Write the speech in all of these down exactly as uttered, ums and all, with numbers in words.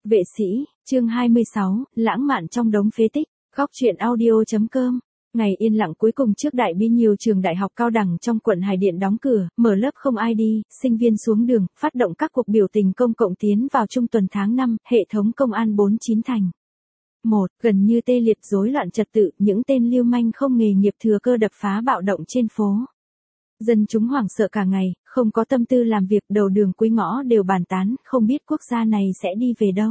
Vệ sĩ, chương hai mươi sáu, lãng mạn trong đống phế tích, góc truyện audio.com. Ngày yên lặng cuối cùng trước đại bi, nhiều trường đại học cao đẳng trong quận Hải Điện đóng cửa, mở lớp không ai đi, sinh viên xuống đường, phát động các cuộc biểu tình công cộng tiến vào trung tuần tháng năm, hệ thống công an bốn mươi chín thành. một. Gần như tê liệt rối loạn trật tự, những tên lưu manh không nghề nghiệp thừa cơ đập phá bạo động trên phố. Dân chúng hoảng sợ cả ngày, không có tâm tư làm việc, đầu đường cuối ngõ đều bàn tán, không biết quốc gia này sẽ đi về đâu.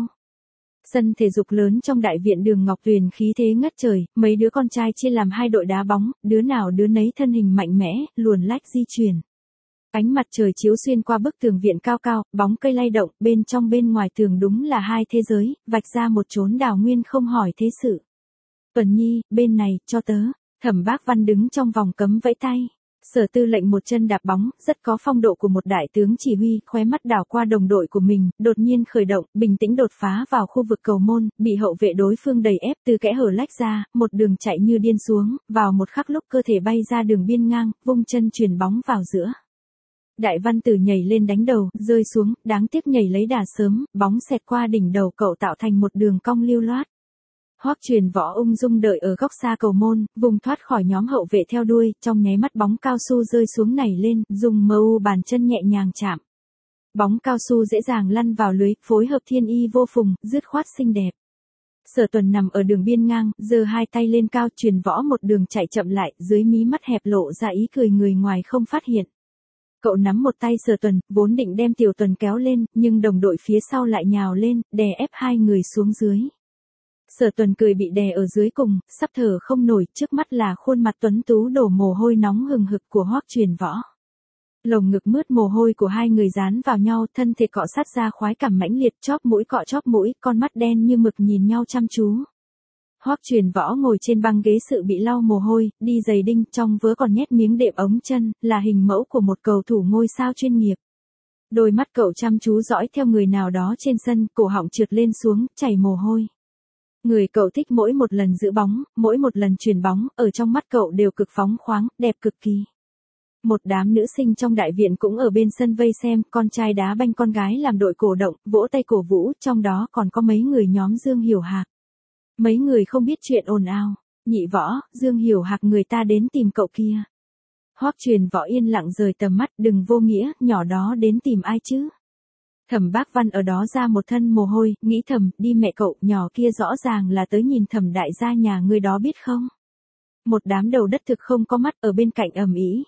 Sân thể dục lớn trong đại viện Đường Ngọc Tuyền khí thế ngất trời, mấy đứa con trai chia làm hai đội đá bóng, đứa nào đứa nấy thân hình mạnh mẽ, luồn lách di chuyển. Ánh mặt trời chiếu xuyên qua bức tường viện cao cao, bóng cây lay động, bên trong bên ngoài tường đúng là hai thế giới, vạch ra một chốn đào nguyên không hỏi thế sự. Tuần Nhi, bên này, cho tớ. Thẩm Bác Văn đứng trong vòng cấm vẫy tay. Sở Tư lệnh một chân đạp bóng, rất có phong độ của một đại tướng chỉ huy, khóe mắt đảo qua đồng đội của mình, đột nhiên khởi động, bình tĩnh đột phá vào khu vực cầu môn, bị hậu vệ đối phương đẩy ép từ kẽ hở lách ra, một đường chạy như điên xuống, vào một khắc lúc cơ thể bay ra đường biên ngang, vung chân chuyền bóng vào giữa. Đại Văn Tử nhảy lên đánh đầu, rơi xuống, đáng tiếc nhảy lấy đà sớm, bóng xẹt qua đỉnh đầu cậu tạo thành một đường cong lưu loát. Hoắc Truyền Võ ung dung đợi ở góc xa cầu môn, vùng thoát khỏi nhóm hậu vệ theo đuôi, trong nháy mắt bóng cao su rơi xuống nảy lên, dùng mờ u bàn chân nhẹ nhàng chạm. Bóng cao su dễ dàng lăn vào lưới, phối hợp thiên y vô phùng, dứt khoát xinh đẹp. Sở Tuần nằm ở đường biên ngang, giơ hai tay lên cao, Truyền Võ một đường chạy chậm lại, dưới mí mắt hẹp lộ ra ý cười người ngoài không phát hiện. Cậu nắm một tay Sở Tuần, vốn định đem Tiểu Tuần kéo lên, nhưng đồng đội phía sau lại nhào lên, đè ép hai người xuống dưới. Sở Tuần cười bị đè ở dưới cùng, sắp thở không nổi, trước mắt là khuôn mặt tuấn tú đổ mồ hôi nóng hừng hực của Hoắc Truyền Võ. Lồng ngực mướt mồ hôi của hai người dán vào nhau, thân thể cọ sát ra khoái cảm mãnh liệt, chóp mũi cọ chóp mũi, con mắt đen như mực nhìn nhau chăm chú. Hoắc Truyền Võ ngồi trên băng ghế sự bị lau mồ hôi, đi giày đinh, trong vớ còn nhét miếng đệm ống chân, là hình mẫu của một cầu thủ ngôi sao chuyên nghiệp. Đôi mắt cậu chăm chú dõi theo người nào đó trên sân, cổ họng trượt lên xuống, chảy mồ hôi. Người cậu thích mỗi một lần giữ bóng, mỗi một lần chuyền bóng, ở trong mắt cậu đều cực phóng khoáng, đẹp cực kỳ. Một đám nữ sinh trong đại viện cũng ở bên sân vây xem, con trai đá banh con gái làm đội cổ động, vỗ tay cổ vũ, trong đó còn có mấy người nhóm Dương Hiểu Hạc. Mấy người không biết chuyện ồn ào. Nhị Võ, Dương Hiểu Hạc người ta đến tìm cậu kia. Hoắc Truyền Võ yên lặng rời tầm mắt, đừng vô nghĩa, nhỏ đó đến tìm ai chứ. Thẩm Bác Văn ở đó ra một thân mồ hôi, nghĩ thầm, đi mẹ cậu, nhỏ kia rõ ràng là tới nhìn Thẩm đại gia nhà ngươi đó biết không. Một đám đầu đất thực không có mắt ở bên cạnh ầm ĩ.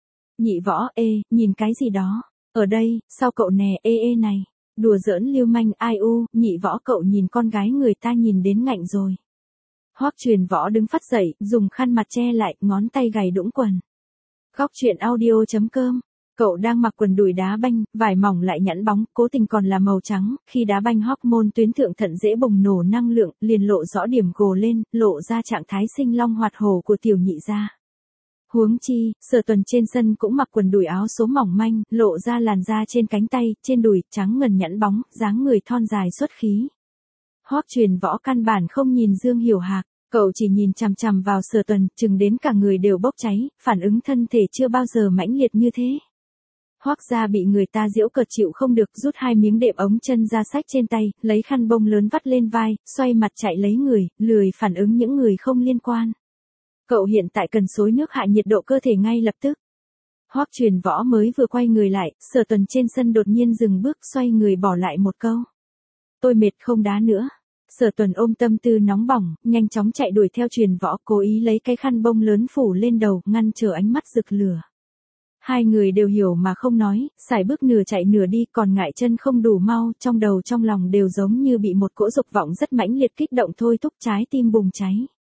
Nhị Võ, ê, nhìn cái gì đó, ở đây, sau cậu nè, ê ê này, đùa giỡn lưu manh, ai u, Nhị Võ cậu nhìn con gái người ta nhìn đến ngạnh rồi. Hoắc Truyền Võ đứng phắt dậy, dùng khăn mặt che lại, ngón tay gầy đũng quần. Góc truyện audio.com. Cậu đang mặc quần đùi đá banh, vải mỏng lại nhẵn bóng, cố tình còn là màu trắng, khi đá banh hormone tuyến thượng thận dễ bùng nổ năng lượng, liền lộ rõ điểm gồ lên, lộ ra trạng thái sinh long hoạt hổ của tiểu nhị gia. Huống chi, Sở Tuần trên sân cũng mặc quần đùi áo số mỏng manh, lộ ra làn da trên cánh tay, trên đùi, trắng ngần nhẵn bóng, dáng người thon dài xuất khí. Hoắc Truyền Võ căn bản không nhìn Dương Hiểu Hạc. Cậu chỉ nhìn chằm chằm vào Sở Tuần, chừng đến cả người đều bốc cháy, phản ứng thân thể chưa bao giờ mãnh liệt như thế. Hoắc gia bị người ta giễu cợt chịu không được, rút hai miếng đệm ống chân ra xách trên tay, lấy khăn bông lớn vắt lên vai, xoay mặt chạy lấy người, lười phản ứng những người không liên quan. Cậu hiện tại cần xối nước hạ nhiệt độ cơ thể ngay lập tức. Hoắc Truyền Võ mới vừa quay người lại, Sở Tuần trên sân đột nhiên dừng bước, xoay người bỏ lại một câu. Tôi mệt không đá nữa. Sở Tuần ôm tâm tư nóng bỏng, nhanh chóng chạy đuổi theo Truyền Võ, cố ý lấy cái khăn bông lớn phủ lên đầu, ngăn trở ánh mắt rực lửa. Hai người đều hiểu mà không nói, sải bước nửa chạy nửa đi, còn ngại chân không đủ mau, trong đầu trong lòng đều giống như bị một cỗ dục vọng rất mãnh liệt kích động thôi thúc, trái tim bùng cháy.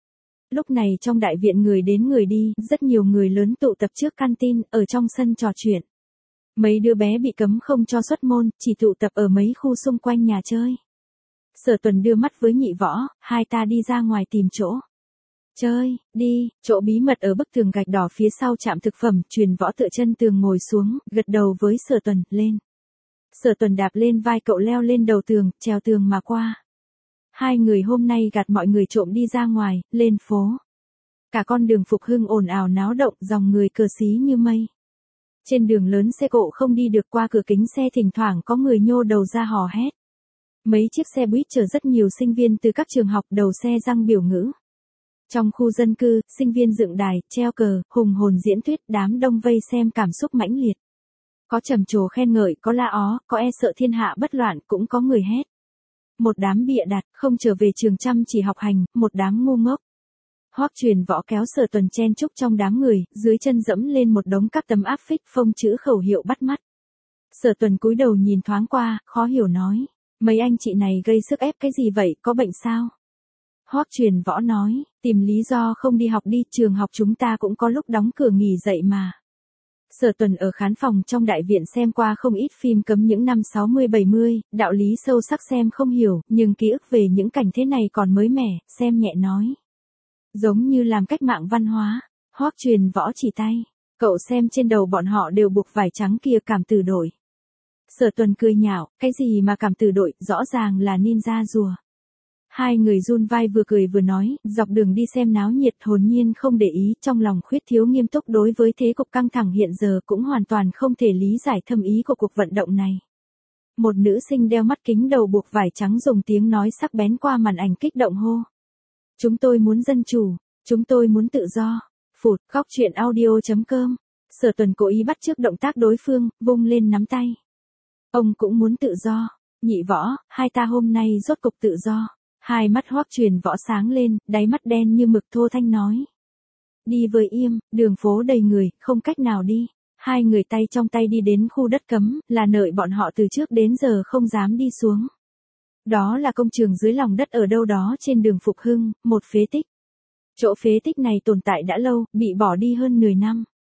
Lúc này trong đại viện người đến người đi, rất nhiều người lớn tụ tập trước canteen, ở trong sân trò chuyện. Mấy đứa bé bị cấm không cho xuất môn, chỉ tụ tập ở mấy khu xung quanh nhà chơi. Sở Tuần đưa mắt với Nhị Võ, hai ta đi ra ngoài tìm chỗ chơi, đi, chỗ bí mật ở bức tường gạch đỏ phía sau trạm thực phẩm. Truyền Võ tựa chân tường ngồi xuống, gật đầu với Sở Tuần, lên. Sở Tuần đạp lên vai cậu leo lên đầu tường, trèo tường mà qua. Hai người hôm nay gạt mọi người trộm đi ra ngoài, lên phố. Cả con đường Phục Hưng ồn ào náo động, dòng người cờ xí như mây. Trên đường lớn xe cộ không đi được, qua cửa kính xe thỉnh thoảng có người nhô đầu ra hò hét. Mấy chiếc xe buýt chở rất nhiều sinh viên từ các trường học, đầu xe răng biểu ngữ. Trong khu dân cư, sinh viên dựng đài, treo cờ, hùng hồn diễn thuyết, đám đông vây xem cảm xúc mãnh liệt. Có trầm trồ khen ngợi, có la ó, có e sợ thiên hạ bất loạn, cũng có người hét. Một đám bịa đặt, không trở về trường chăm chỉ học hành, một đám ngu ngốc. Hoắc Truyền Võ kéo Sở Tuần chen chúc trong đám người, dưới chân dẫm lên một đống các tấm áp phích phông chữ khẩu hiệu bắt mắt. Sở Tuần cúi đầu nhìn thoáng qua, khó hiểu nói, mấy anh chị này gây sức ép cái gì vậy, có bệnh sao? Hoắc Truyền Võ nói, tìm lý do không đi học đi, trường học chúng ta cũng có lúc đóng cửa nghỉ dậy mà. Sở Tuần ở khán phòng trong đại viện xem qua không ít phim cấm những năm sáu mươi bảy mươi, đạo lý sâu sắc xem không hiểu, nhưng ký ức về những cảnh thế này còn mới mẻ, xem nhẹ nói. Giống như làm cách mạng văn hóa. Hoắc Truyền Võ chỉ tay, cậu xem trên đầu bọn họ đều buộc vải trắng kia, cảm tử đội. Sở Tuần cười nhạo, cái gì mà cảm tử đội, rõ ràng là ninja rùa. Hai người run vai vừa cười vừa nói, dọc đường đi xem náo nhiệt hồn nhiên không để ý, trong lòng khuyết thiếu nghiêm túc đối với thế cục căng thẳng hiện giờ, cũng hoàn toàn không thể lý giải thâm ý của cuộc vận động này. Một nữ sinh đeo mắt kính đầu buộc vải trắng dùng tiếng nói sắc bén qua màn ảnh kích động hô. Chúng tôi muốn dân chủ, chúng tôi muốn tự do. Phụt, Góc Chuyện Audio chấm com. Sở Tuần cố ý bắt chước động tác đối phương, vung lên nắm tay. Ông cũng muốn tự do. Nhị Võ, hai ta hôm nay rốt cục tự do. Hai mắt Hoắc Truyền Võ sáng lên, đáy mắt đen như mực thô thanh nói. Đi với im, đường phố đầy người, không cách nào đi. Hai người tay trong tay đi đến khu đất cấm, là nơi bọn họ từ trước đến giờ không dám đi xuống. Đó là công trường dưới lòng đất ở đâu đó trên đường Phục Hưng, một phế tích. Chỗ phế tích này tồn tại đã lâu, bị bỏ đi hơn mười năm.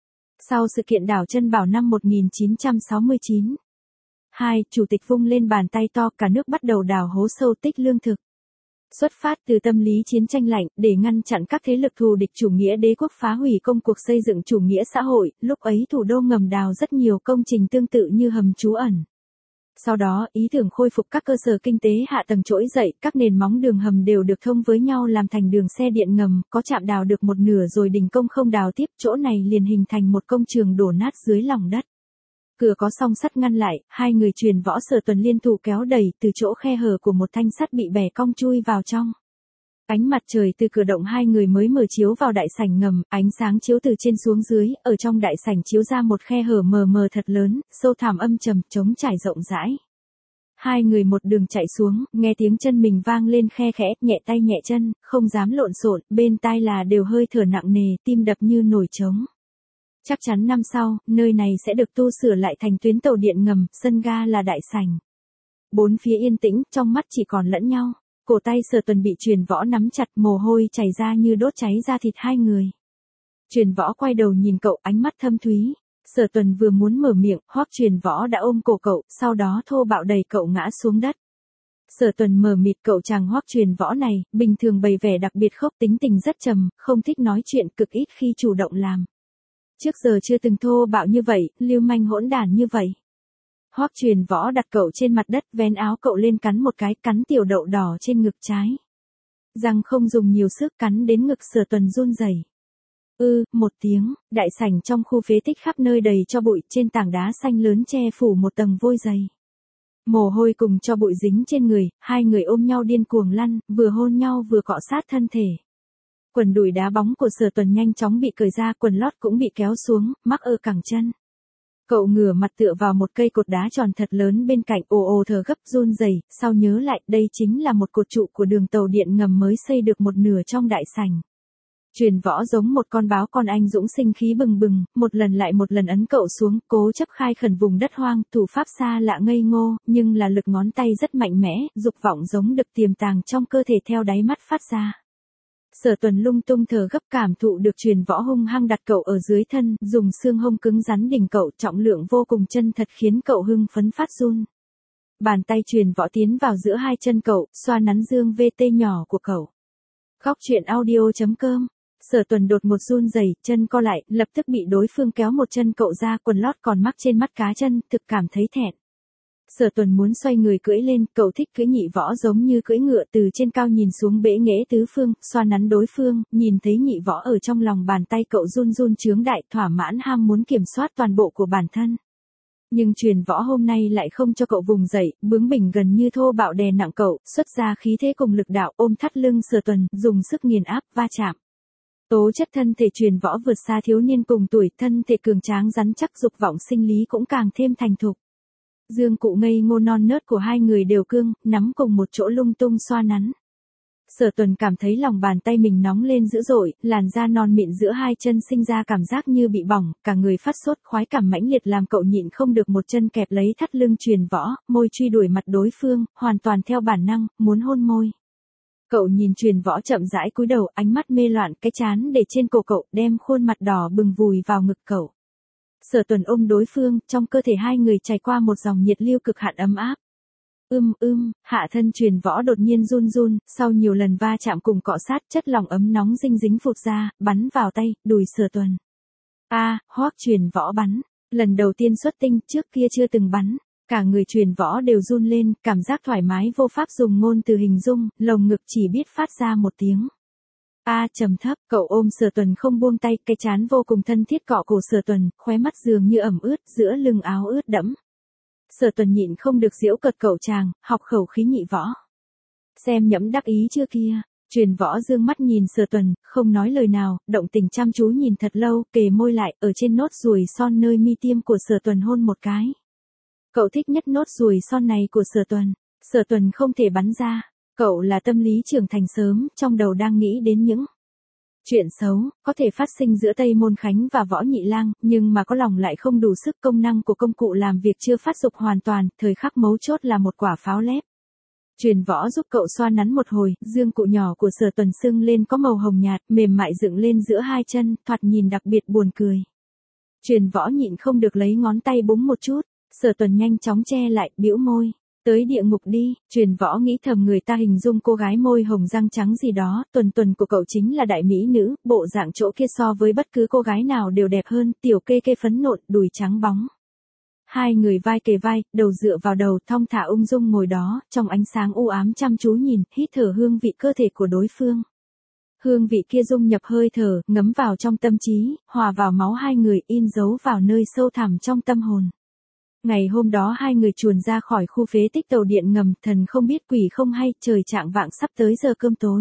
Sau sự kiện đảo Chân Bảo năm một nghìn chín trăm sáu mươi chín. Hai, chủ tịch vung lên bàn tay to, cả nước bắt đầu đào hố sâu tích lương thực. Xuất phát từ tâm lý chiến tranh lạnh, để ngăn chặn các thế lực thù địch chủ nghĩa đế quốc phá hủy công cuộc xây dựng chủ nghĩa xã hội, lúc ấy thủ đô ngầm đào rất nhiều công trình tương tự như hầm trú ẩn. Sau đó, ý tưởng khôi phục các cơ sở kinh tế hạ tầng trỗi dậy, các nền móng đường hầm đều được thông với nhau làm thành đường xe điện ngầm, có trạm đào được một nửa rồi đình công không đào tiếp, chỗ này liền hình thành một công trường đổ nát dưới lòng đất. Cửa có song sắt ngăn lại, hai người Truyền Võ Sở Tuần liên thủ kéo đẩy, từ chỗ khe hở của một thanh sắt bị bẻ cong chui vào trong. Ánh mặt trời từ cửa động hai người mới mở chiếu vào đại sảnh ngầm, ánh sáng chiếu từ trên xuống dưới, ở trong đại sảnh chiếu ra một khe hở mờ mờ thật lớn, sâu thẳm âm trầm, trống trải rộng rãi. Hai người một đường chạy xuống, nghe tiếng chân mình vang lên khe khẽ, nhẹ tay nhẹ chân, không dám lộn xộn, bên tai là đều hơi thở nặng nề, tim đập như nổi trống. Chắc chắn năm sau, nơi này sẽ được tu sửa lại thành tuyến tàu điện ngầm, sân ga là đại sảnh. Bốn phía yên tĩnh, trong mắt chỉ còn lẫn nhau. Cổ tay Sở Tuần bị Truyền Võ nắm chặt, mồ hôi chảy ra như đốt cháy da thịt hai người. Truyền Võ quay đầu nhìn cậu, ánh mắt thâm thúy. Sở Tuần vừa muốn mở miệng, Hoắc Truyền Võ đã ôm cổ cậu, sau đó thô bạo đẩy cậu ngã xuống đất. Sở Tuần mờ mịt, cậu chàng Hoắc Truyền Võ này, bình thường bày vẻ đặc biệt khốc, tính tình rất trầm, không thích nói chuyện, cực ít khi chủ động làm. Trước giờ chưa từng thô bạo như vậy, lưu manh hỗn đản như vậy. Hoắc Truyền Võ đặt cậu trên mặt đất, vén áo cậu lên cắn một cái, cắn tiểu đậu đỏ trên ngực trái. Răng không dùng nhiều sức, cắn đến ngực Sở Tuần run rẩy. Ư, một tiếng, đại sảnh trong khu phế tích khắp nơi đầy cho bụi, trên tảng đá xanh lớn che phủ một tầng vôi dày. Mồ hôi cùng cho bụi dính trên người, hai người ôm nhau điên cuồng lăn, vừa hôn nhau vừa cọ sát thân thể. Quần đùi đá bóng của Sở Tuần nhanh chóng bị cởi ra, quần lót cũng bị kéo xuống, mắc ở cẳng chân. Cậu ngửa mặt tựa vào một cây cột đá tròn thật lớn bên cạnh, ồ ồ thở gấp run rẩy, sau nhớ lại, đây chính là một cột trụ của đường tàu điện ngầm mới xây được một nửa trong đại sảnh. Truyền Võ giống một con báo con anh dũng sinh khí bừng bừng, một lần lại một lần ấn cậu xuống, cố chấp khai khẩn vùng đất hoang, thủ pháp xa lạ ngây ngô, nhưng là lực ngón tay rất mạnh mẽ, dục vọng giống được tiềm tàng trong cơ thể theo đáy mắt phát ra. Sở Tuần lung tung thở gấp, cảm thụ được Truyền Võ hung hăng đặt cậu ở dưới thân, dùng xương hông cứng rắn đỉnh cậu, trọng lượng vô cùng chân thật khiến cậu hưng phấn phát run. Bàn tay Truyền Võ tiến vào giữa hai chân cậu, xoa nắn dương vê tê nhỏ của cậu. Góc Chuyện Audio chấm com. Sở Tuần đột một run rẩy, chân co lại, lập tức bị đối phương kéo một chân cậu ra, quần lót còn mắc trên mắt cá chân, thực cảm thấy thẹn. Sở Tuần muốn xoay người cưỡi lên, cậu thích cưỡi Nhị Võ giống như cưỡi ngựa, từ trên cao nhìn xuống bẽ nghễ tứ phương, xoa nắn đối phương, nhìn thấy Nhị Võ ở trong lòng bàn tay cậu run run chướng đại, thỏa mãn ham muốn kiểm soát toàn bộ của bản thân. Nhưng Truyền Võ hôm nay lại không cho cậu vùng dậy, bướng bỉnh gần như thô bạo đè nặng cậu, xuất ra khí thế cùng lực đạo ôm thắt lưng Sở Tuần, dùng sức nghiền áp, va chạm. Tố chất thân thể Truyền Võ vượt xa thiếu niên cùng tuổi, thân thể cường tráng rắn chắc, dục vọng sinh lý cũng càng thêm thành thục. Dương cụ ngây ngô non nớt của hai người đều cương, nắm cùng một chỗ lung tung xoa nắn. Sở Tuần cảm thấy lòng bàn tay mình nóng lên dữ dội, làn da non mịn giữa hai chân sinh ra cảm giác như bị bỏng, cả người phát sốt, khoái cảm mãnh liệt làm cậu nhịn không được một chân kẹp lấy thắt lưng Truyền Võ, môi truy đuổi mặt đối phương, hoàn toàn theo bản năng, muốn hôn môi. Cậu nhìn Truyền Võ chậm rãi cúi đầu, ánh mắt mê loạn, cái chán để trên cổ cậu, đem khuôn mặt đỏ bừng vùi vào ngực cậu. Sở Tuần ôm đối phương, trong cơ thể hai người trải qua một dòng nhiệt lưu cực hạn ấm áp. Ưm ưm, hạ thân Truyền Võ đột nhiên run run, sau nhiều lần va chạm cùng cọ sát, chất lỏng ấm nóng dinh dính phụt ra, bắn vào tay, đùi Sở Tuần. A, à, Hoắc Truyền Võ bắn, lần đầu tiên xuất tinh, trước kia chưa từng bắn. Cả người Truyền Võ đều run lên, cảm giác thoải mái vô pháp dùng ngôn từ hình dung, lồng ngực chỉ biết phát ra một tiếng. A à, trầm thấp, cậu ôm Sở Tuần không buông tay, cái chán vô cùng thân thiết cọ cổ Sở Tuần, khóe mắt dường như ẩm ướt, giữa lưng áo ướt đẫm. Sở Tuần nhịn không được giễu cợt cậu chàng, học khẩu khí nhị võ. Xem nhẫm đắc ý chưa kia, Truyền Võ dương mắt nhìn Sở Tuần, không nói lời nào, động tình chăm chú nhìn thật lâu, kề môi lại, ở trên nốt ruồi son nơi mi tiêm của Sở Tuần hôn một cái. Cậu thích nhất nốt ruồi son này của Sở Tuần. Sở Tuần không thể bắn ra. Cậu là tâm lý trưởng thành sớm, trong đầu đang nghĩ đến những chuyện xấu, có thể phát sinh giữa Tây Môn Khánh và Võ Nhị Lang, nhưng mà có lòng lại không đủ sức, công năng của công cụ làm việc chưa phát dục hoàn toàn, thời khắc mấu chốt là một quả pháo lép. Truyền Võ giúp cậu xoa nắn một hồi, dương cụ nhỏ của Sở Tuần sưng lên có màu hồng nhạt, mềm mại dựng lên giữa hai chân, thoạt nhìn đặc biệt buồn cười. Truyền Võ nhịn không được lấy ngón tay búng một chút. Sở Tuần nhanh chóng che lại, bĩu môi. Tới địa ngục đi, Truyền Võ nghĩ thầm người ta hình dung cô gái môi hồng răng trắng gì đó, Tuần Tuần của cậu chính là đại mỹ nữ, bộ dạng chỗ kia so với bất cứ cô gái nào đều đẹp hơn, tiểu kê kê phấn nộn, đùi trắng bóng. Hai người vai kề vai, đầu dựa vào đầu, thong thả ung dung ngồi đó, trong ánh sáng u ám chăm chú nhìn, hít thở hương vị cơ thể của đối phương. Hương vị kia dung nhập hơi thở, ngấm vào trong tâm trí, hòa vào máu hai người, in dấu vào nơi sâu thẳm trong tâm hồn. Ngày hôm đó hai người chuồn ra khỏi khu phế tích tàu điện ngầm, thần không biết quỷ không hay, trời chạng vạng sắp tới giờ cơm tối.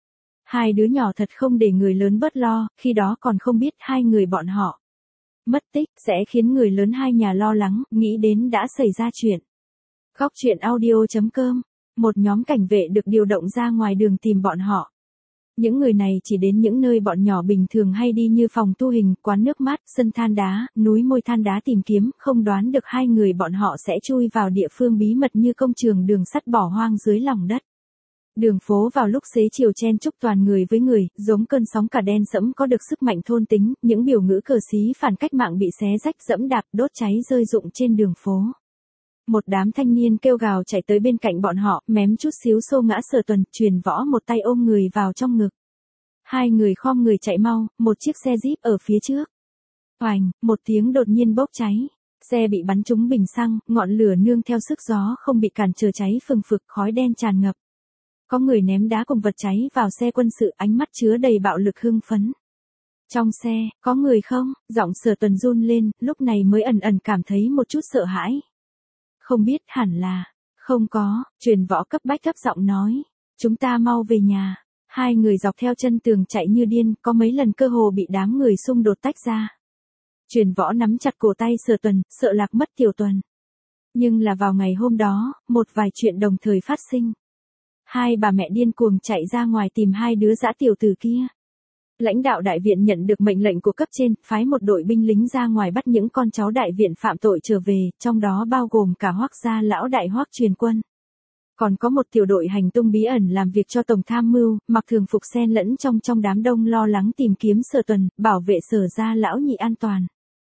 Hai đứa nhỏ thật không để người lớn bớt lo, khi đó còn không biết hai người bọn họ mất tích, sẽ khiến người lớn hai nhà lo lắng, nghĩ đến đã xảy ra chuyện. Góc truyện audio chấm com, một nhóm cảnh vệ được điều động ra ngoài đường tìm bọn họ. Những người này chỉ đến những nơi bọn nhỏ bình thường hay đi như phòng tu hình, quán nước mát, sân than đá, núi môi than đá tìm kiếm, không đoán được hai người bọn họ sẽ chui vào địa phương bí mật như công trường đường sắt bỏ hoang dưới lòng đất. Đường phố vào lúc xế chiều chen chúc toàn người với người, giống cơn sóng cả đen sẫm có được sức mạnh thôn tính, những biểu ngữ cờ xí phản cách mạng bị xé rách dẫm đạp, đốt cháy rơi rụng trên đường phố. Một đám thanh niên kêu gào chạy tới bên cạnh bọn họ, mém chút xíu xô ngã Sở Tuần, Truyền Võ một tay ôm người vào trong ngực. Hai người khom người chạy mau, một chiếc xe Jeep ở phía trước. Oành, một tiếng đột nhiên bốc cháy. Xe bị bắn trúng bình xăng, ngọn lửa nương theo sức gió không bị cản trở cháy phừng phực, khói đen tràn ngập. Có người ném đá cùng vật cháy vào xe quân sự, ánh mắt chứa đầy bạo lực hưng phấn. Trong xe, có người không? Giọng Sở Tuần run lên, lúc này mới ẩn ẩn cảm thấy một chút sợ hãi. Không biết, hẳn là, không có, Truyền Võ cấp bách thấp giọng nói. Chúng ta mau về nhà. Hai người dọc theo chân tường chạy như điên, có mấy lần cơ hồ bị đám người xung đột tách ra. Truyền Võ nắm chặt cổ tay Sở Tuần, sợ lạc mất Tiểu Tuần. Nhưng là vào ngày hôm đó, một vài chuyện đồng thời phát sinh. Hai bà mẹ điên cuồng chạy ra ngoài tìm hai đứa dã tiểu tử kia. Lãnh đạo đại viện nhận được mệnh lệnh của cấp trên, phái một đội binh lính ra ngoài bắt những con cháu đại viện phạm tội trở về, trong đó bao gồm cả Hoắc gia lão đại Hoắc Truyền Quân. Còn có một tiểu đội hành tung bí ẩn làm việc cho tổng tham mưu, mặc thường phục xen lẫn trong trong đám đông lo lắng tìm kiếm Sở Tuần, bảo vệ Sở gia lão nhị an toàn.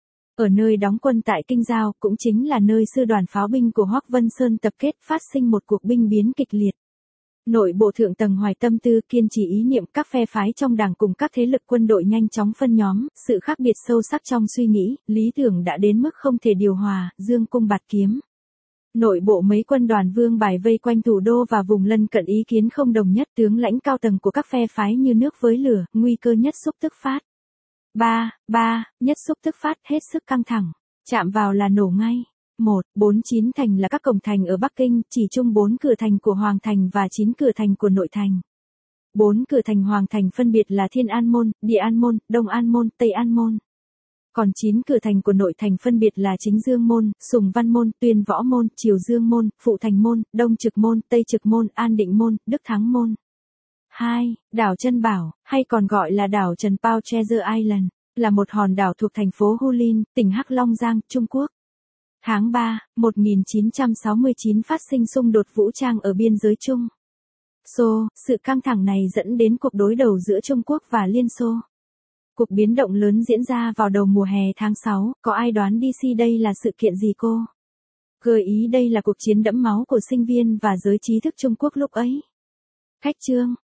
Ở nơi đóng quân tại Kinh Giao, cũng chính là nơi sư đoàn pháo binh của Hoắc Vân Sơn tập kết, phát sinh một cuộc binh biến kịch liệt. Nội bộ thượng tầng hoài tâm tư, kiên trì ý niệm, các phe phái trong đảng cùng các thế lực quân đội nhanh chóng phân nhóm, sự khác biệt sâu sắc trong suy nghĩ, lý tưởng đã đến mức không thể điều hòa, dương cung bạt kiếm. Nội bộ mấy quân đoàn vương bài vây quanh thủ đô và vùng lân cận ý kiến không đồng nhất, tướng lãnh cao tầng của các phe phái như nước với lửa, nguy cơ nhất xúc tức phát. Ba, ba, nhất xúc tức phát, hết sức căng thẳng, chạm vào là nổ ngay. một. Bốn chín thành là các cổng thành ở Bắc Kinh, chỉ chung bốn cửa thành của Hoàng thành và chín cửa thành của nội thành. Bốn cửa thành Hoàng thành phân biệt là Thiên An Môn, Địa An Môn, Đông An Môn, Tây An Môn. Còn chín cửa thành của nội thành phân biệt là Chính Dương Môn, Sùng Văn Môn, Tuyên Võ Môn, Triều Dương Môn, Phụ Thành Môn, Đông Trực Môn, Tây Trực Môn, An Định Môn, Đức Thắng Môn. hai. Đảo Trân Bảo, hay còn gọi là đảo Trần Pao Treasure Island, là một hòn đảo thuộc thành phố Hulin, tỉnh Hắc Long Giang, Trung Quốc. Tháng ba, một nghìn chín trăm sáu mươi chín phát sinh xung đột vũ trang ở biên giới Trung Xô, sự căng thẳng này dẫn đến cuộc đối đầu giữa Trung Quốc và Liên Xô. Cuộc biến động lớn diễn ra vào đầu mùa hè tháng sáu, có ai đoán đê xê đây là sự kiện gì cô? Gợi ý đây là cuộc chiến đẫm máu của sinh viên và giới trí thức Trung Quốc lúc ấy. Khách chương